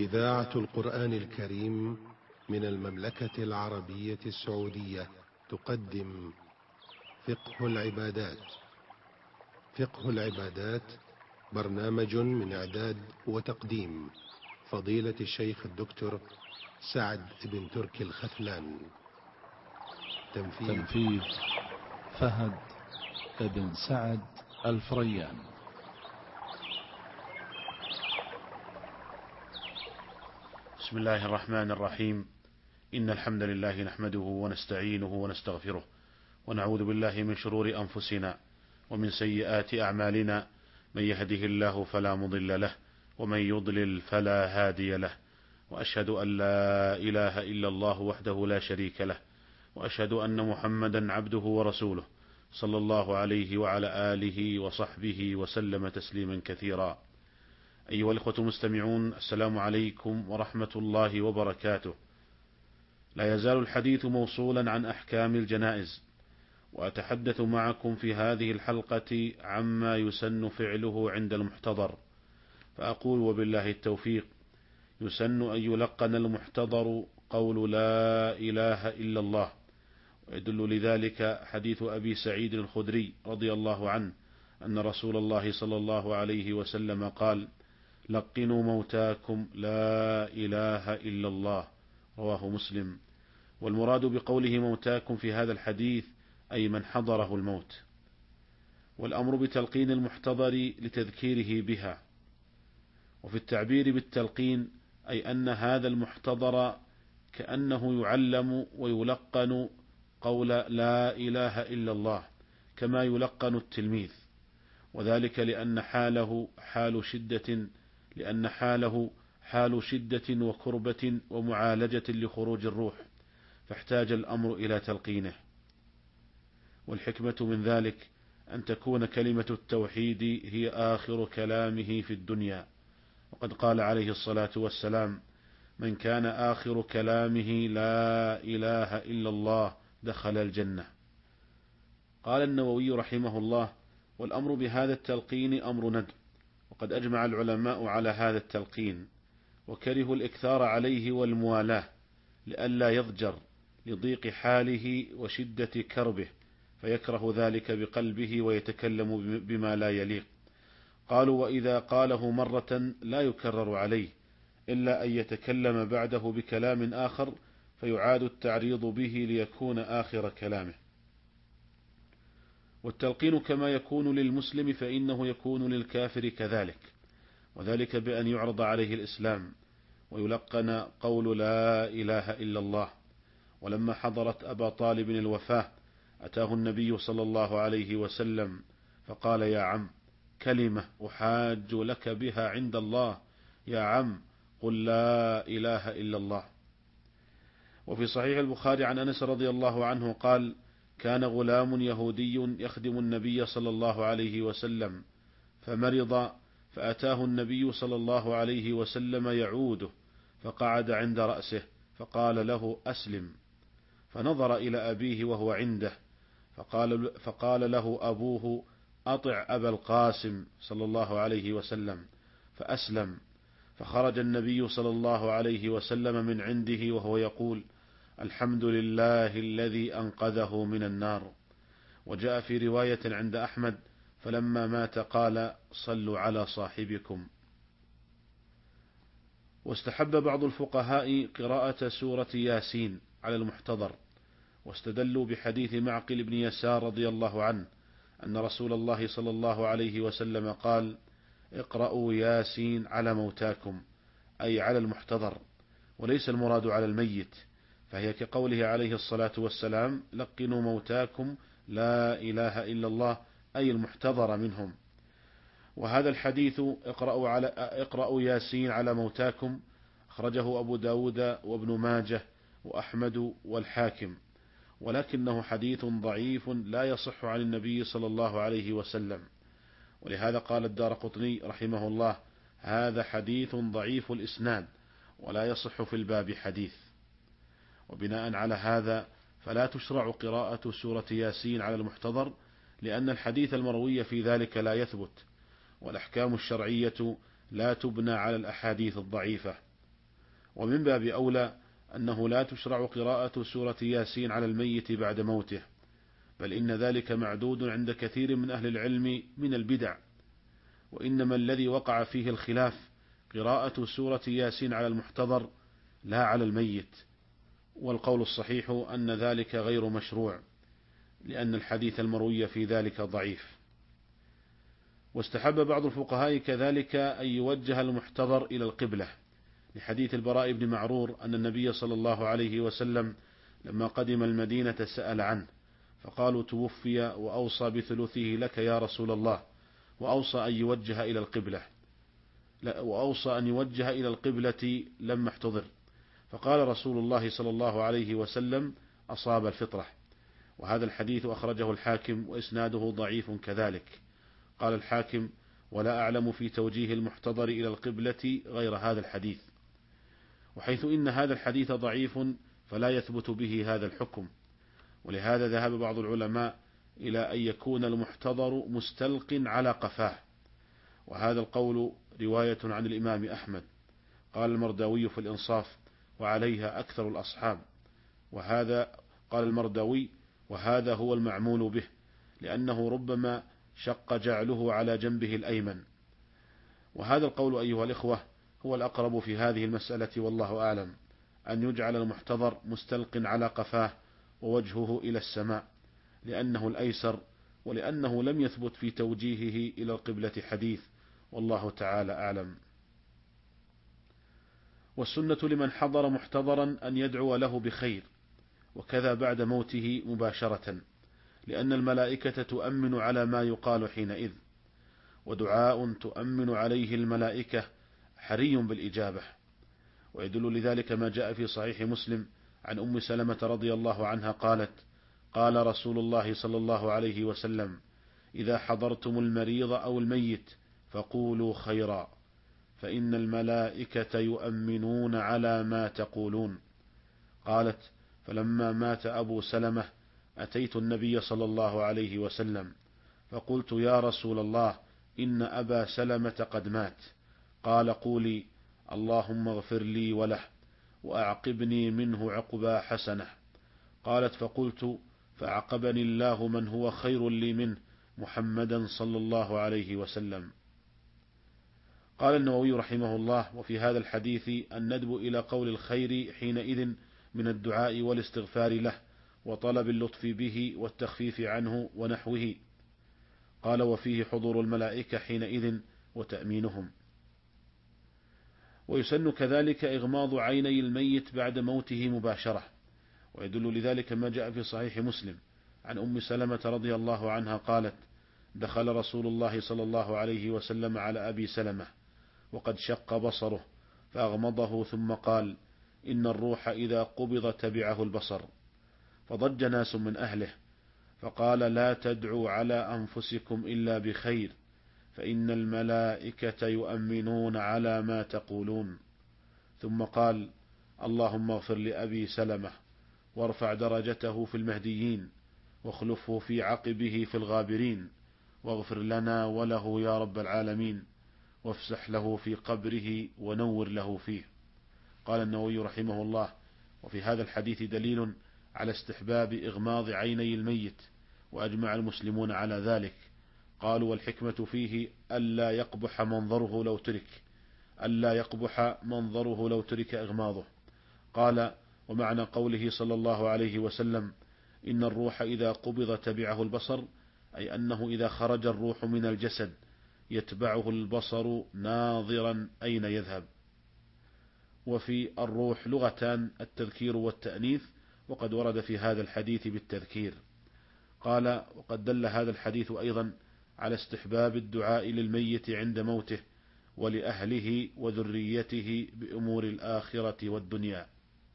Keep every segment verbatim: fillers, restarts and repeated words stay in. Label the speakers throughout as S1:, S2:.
S1: إذاعة القرآن الكريم من المملكة العربية السعودية تقدم فقه العبادات. فقه العبادات برنامج من إعداد وتقديم فضيلة الشيخ الدكتور سعد بن تركي الختلان.
S2: تنفيذ, تنفيذ فهد بن سعد الفريان.
S3: بسم الله الرحمن الرحيم. إن الحمد لله نحمده ونستعينه ونستغفره ونعوذ بالله من شرور أنفسنا ومن سيئات أعمالنا، من يهده الله فلا مضل له ومن يضلل فلا هادي له، وأشهد أن لا إله إلا الله وحده لا شريك له، وأشهد أن محمدا عبده ورسوله صلى الله عليه وعلى آله وصحبه وسلم تسليما كثيرا. أيها الإخوة المستمعون، السلام عليكم ورحمة الله وبركاته. لا يزال الحديث موصولا عن أحكام الجنائز، وأتحدث معكم في هذه الحلقة عما يسن فعله عند المحتضر، فأقول وبالله التوفيق: يسن أن يلقن المحتضر قول لا إله إلا الله، ويدل لذلك حديث أبي سعيد الخدري رضي الله عنه أن رسول الله صلى الله عليه وسلم قال: لقنوا موتاكم لا إله إلا الله، رواه مسلم. والمراد بقوله موتاكم في هذا الحديث أي من حضره الموت، والأمر بتلقين المحتضر لتذكيره بها. وفي التعبير بالتلقين أي أن هذا المحتضر كأنه يعلم ويلقن قول لا إله إلا الله كما يلقن التلميذ، وذلك لأن حاله حال شدة لأن حاله حال شدة وكربة ومعالجة لخروج الروح، فاحتاج الأمر إلى تلقينه. والحكمة من ذلك أن تكون كلمة التوحيد هي آخر كلامه في الدنيا، وقد قال عليه الصلاة والسلام: من كان آخر كلامه لا إله إلا الله دخل الجنة. قال النووي رحمه الله: والأمر بهذا التلقين أمر ندب، وقد أجمع العلماء على هذا التلقين، وكرهوا الإكثار عليه والموالاة لئلا يضجر لضيق حاله وشدة كربه فيكره ذلك بقلبه ويتكلم بما لا يليق. قالوا: وإذا قاله مرة لا يكرر عليه إلا أن يتكلم بعده بكلام آخر فيعاد التعريض به ليكون آخر كلامه. والتلقين كما يكون للمسلم فإنه يكون للكافر كذلك، وذلك بأن يعرض عليه الإسلام ويلقن قول لا إله إلا الله. ولما حضرت أبا طالب الوفاة أتاه النبي صلى الله عليه وسلم فقال: يا عم، كلمة أحاج لك بها عند الله، يا عم قل لا إله إلا الله. وفي صحيح البخاري عن أنس رضي الله عنه قال: كان غلام يهودي يخدم النبي صلى الله عليه وسلم فمرض، فأتاه النبي صلى الله عليه وسلم يعوده، فقعد عند رأسه فقال له: أسلم. فنظر إلى أبيه وهو عنده فقال, فقال له أبوه: أطع أبا القاسم صلى الله عليه وسلم، فأسلم. فخرج النبي صلى الله عليه وسلم من عنده وهو يقول: الحمد لله الذي أنقذه من النار. وجاء في رواية عند أحمد: فلما مات قال: صلوا على صاحبكم. واستحب بعض الفقهاء قراءة سورة ياسين على المحتضر، واستدلوا بحديث معقل بن يسار رضي الله عنه أن رسول الله صلى الله عليه وسلم قال: اقرأوا ياسين على موتاكم، أي على المحتضر، وليس المراد على الميت، فهي كقوله عليه الصلاة والسلام: لقنوا موتاكم لا إله إلا الله، أي المحتضر منهم. وهذا الحديث اقرأوا, على اقرأوا ياسين على موتاكم أخرجه أبو داود وابن ماجه وأحمد والحاكم، ولكنه حديث ضعيف لا يصح عن النبي صلى الله عليه وسلم. ولهذا قال الدارقطني رحمه الله: هذا حديث ضعيف الإسناد ولا يصح في الباب حديث. وبناء على هذا فلا تشرع قراءة سورة ياسين على المحتضر، لأن الحديث المروي في ذلك لا يثبت، والأحكام الشرعية لا تبنى على الأحاديث الضعيفة، ومن باب أولى أنه لا تشرع قراءة سورة ياسين على الميت بعد موته، بل إن ذلك معدود عند كثير من أهل العلم من البدع، وإنما الذي وقع فيه الخلاف قراءة سورة ياسين على المحتضر لا على الميت، والقول الصحيح أن ذلك غير مشروع، لأن الحديث المروي في ذلك ضعيف. واستحب بعض الفقهاء كذلك أن يوجه المحتضر إلى القبلة، لحديث البراء بن معرور أن النبي صلى الله عليه وسلم لما قدم المدينة سأل عنه، فقالوا توفي وأوصى بثلثه لك يا رسول الله، وأوصى أن يوجه إلى القبلة وأوصى أن يوجه إلى القبلة لما احتضر، فقال رسول الله صلى الله عليه وسلم أصاب الفطرة. وهذا الحديث أخرجه الحاكم وإسناده ضعيف كذلك. قال الحاكم: ولا أعلم في توجيه المحتضر إلى القبلة غير هذا الحديث، وحيث إن هذا الحديث ضعيف فلا يثبت به هذا الحكم، ولهذا ذهب بعض العلماء إلى أن يكون المحتضر مستلق على قفاه، وهذا القول رواية عن الإمام أحمد. قال المرداوي في الإنصاف: وعليها أكثر الأصحاب. وهذا قال المرداوي: وهذا هو المعمول به، لأنه ربما شق جعله على جنبه الأيمن. وهذا القول أيها الإخوة هو الأقرب في هذه المسألة، والله أعلم، أن يجعل المحتضر مستلق على قفاه ووجهه إلى السماء، لأنه الأيسر، ولأنه لم يثبت في توجيهه إلى القبلة حديث، والله تعالى أعلم. والسنة لمن حضر محتضرا أن يدعو له بخير، وكذا بعد موته مباشرة، لأن الملائكة تؤمن على ما يقال حينئذ، ودعاء تؤمن عليه الملائكة حري بالإجابة. ويدل لذلك ما جاء في صحيح مسلم عن أم سلمة رضي الله عنها قالت: قال رسول الله صلى الله عليه وسلم: إذا حضرتم المريض أو الميت فقولوا خيرا، فإن الملائكة يؤمنون على ما تقولون. قالت: فلما مات أبو سلمة أتيت النبي صلى الله عليه وسلم فقلت: يا رسول الله، إن أبا سلمة قد مات. قال: قولي: اللهم اغفر لي وله وأعقبني منه عقبى حسنة. قالت: فقلت: فأعقبني الله من هو خير لي منه، محمدا صلى الله عليه وسلم. قال النووي رحمه الله: وفي هذا الحديث الندب إلى قول الخير حينئذ من الدعاء والاستغفار له، وطلب اللطف به والتخفيف عنه ونحوه. قال: وفيه حضور الملائكة حينئذ وتأمينهم. ويسن كذلك إغماض عيني الميت بعد موته مباشرة، ويدل لذلك ما جاء في صحيح مسلم عن أم سلمة رضي الله عنها قالت: دخل رسول الله صلى الله عليه وسلم على أبي سلمة وقد شق بصره فأغمضه، ثم قال: إن الروح إذا قبض تبعه البصر. فضج ناس من أهله، فقال: لا تدعوا على أنفسكم إلا بخير، فإن الملائكة يؤمنون على ما تقولون. ثم قال: اللهم اغفر لأبي سلمة وارفع درجته في المهديين، واخلفه في عقبه في الغابرين، واغفر لنا وله يا رب العالمين، وافسح له في قبره ونور له فيه. قال النووي رحمه الله: وفي هذا الحديث دليل على استحباب إغماض عيني الميت، وأجمع المسلمون على ذلك. قالوا: والحكمة فيه ألا يقبح منظره لو ترك ألا يقبح منظره لو ترك إغماضه. قال: ومعنى قوله صلى الله عليه وسلم: إن الروح إذا قبض تبعه البصر، أي أنه إذا خرج الروح من الجسد يتبعه البصر ناظرا أين يذهب. وفي الروح لغتان: التذكير والتأنيث، وقد ورد في هذا الحديث بالتذكير. قال: وقد دل هذا الحديث أيضا على استحباب الدعاء للميت عند موته ولأهله وذريته بأمور الآخرة والدنيا.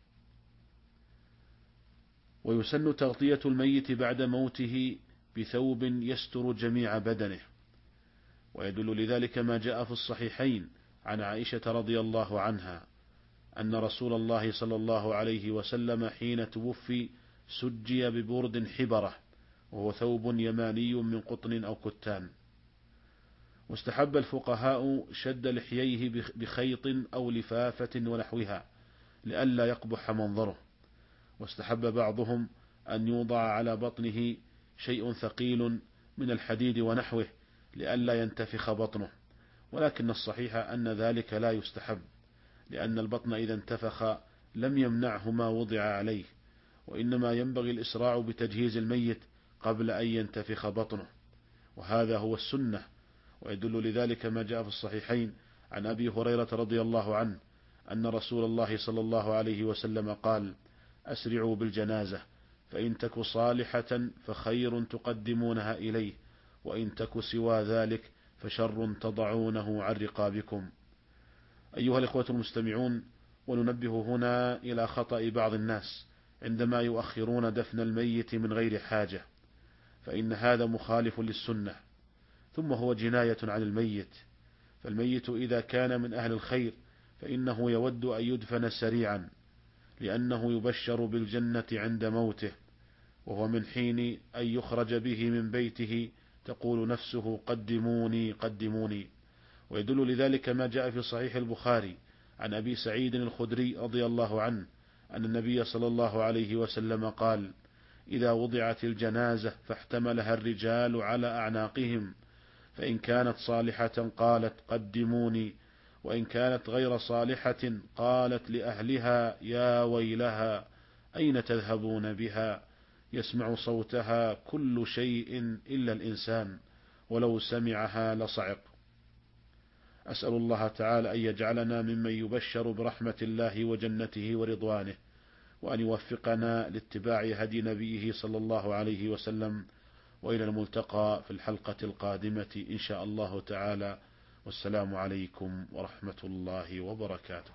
S3: ويسن تغطية الميت بعد موته بثوب يستر جميع بدنه، ويدل لذلك ما جاء في الصحيحين عن عائشة رضي الله عنها أن رسول الله صلى الله عليه وسلم حين توفي سجي ببرد حبرة، وهو ثوب يماني من قطن أو كتان. واستحب الفقهاء شد لحييه بخيط أو لفافة ونحوها، لئلا يقبح منظره. واستحب بعضهم أن يوضع على بطنه شيء ثقيل من الحديد ونحوه لئلا ينتفخ بطنه، ولكن الصحيح أن ذلك لا يستحب، لأن البطن إذا انتفخ لم يمنعه ما وضع عليه، وإنما ينبغي الإسراع بتجهيز الميت قبل أن ينتفخ بطنه، وهذا هو السنة. ويدل لذلك ما جاء في الصحيحين عن أبي هريرة رضي الله عنه أن رسول الله صلى الله عليه وسلم قال: أسرعوا بالجنازة، فإن تك صالحة فخير تقدمونها إليه، وإن تك سوى ذلك فشر تضعونه عن رقابكم. أيها الإخوة المستمعون، وننبه هنا إلى خطأ بعض الناس عندما يؤخرون دفن الميت من غير حاجة، فإن هذا مخالف للسنة، ثم هو جناية عن الميت. فالميت إذا كان من أهل الخير فإنه يود أن يدفن سريعا، لأنه يبشر بالجنة عند موته، وهو من حين أن يخرج به من بيته تقول نفسه: قدموني قدموني. ويدل لذلك ما جاء في صحيح البخاري عن أبي سعيد الخدري رضي الله عنه أن النبي صلى الله عليه وسلم قال: إذا وضعت الجنازة فاحتملها الرجال على أعناقهم، فإن كانت صالحة قالت: قدموني، وإن كانت غير صالحة قالت لأهلها: يا ويلها، أين تذهبون بها؟ يسمع صوتها كل شيء إلا الإنسان، ولو سمعها لصعق. أسأل الله تعالى أن يجعلنا ممن يبشر برحمة الله وجنته ورضوانه، وأن يوفقنا لاتباع هدي نبيه صلى الله عليه وسلم. وإلى الملتقى في الحلقة القادمة إن شاء الله تعالى، والسلام عليكم ورحمة الله وبركاته.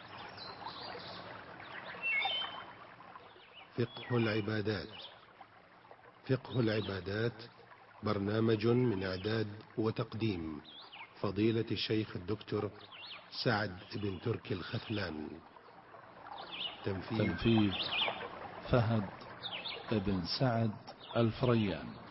S1: فقه العبادات. فقه العبادات برنامج من إعداد وتقديم فضيلة الشيخ الدكتور سعد بن تركي الخثلان.
S2: تنفيذ فهد بن سعد الفريان.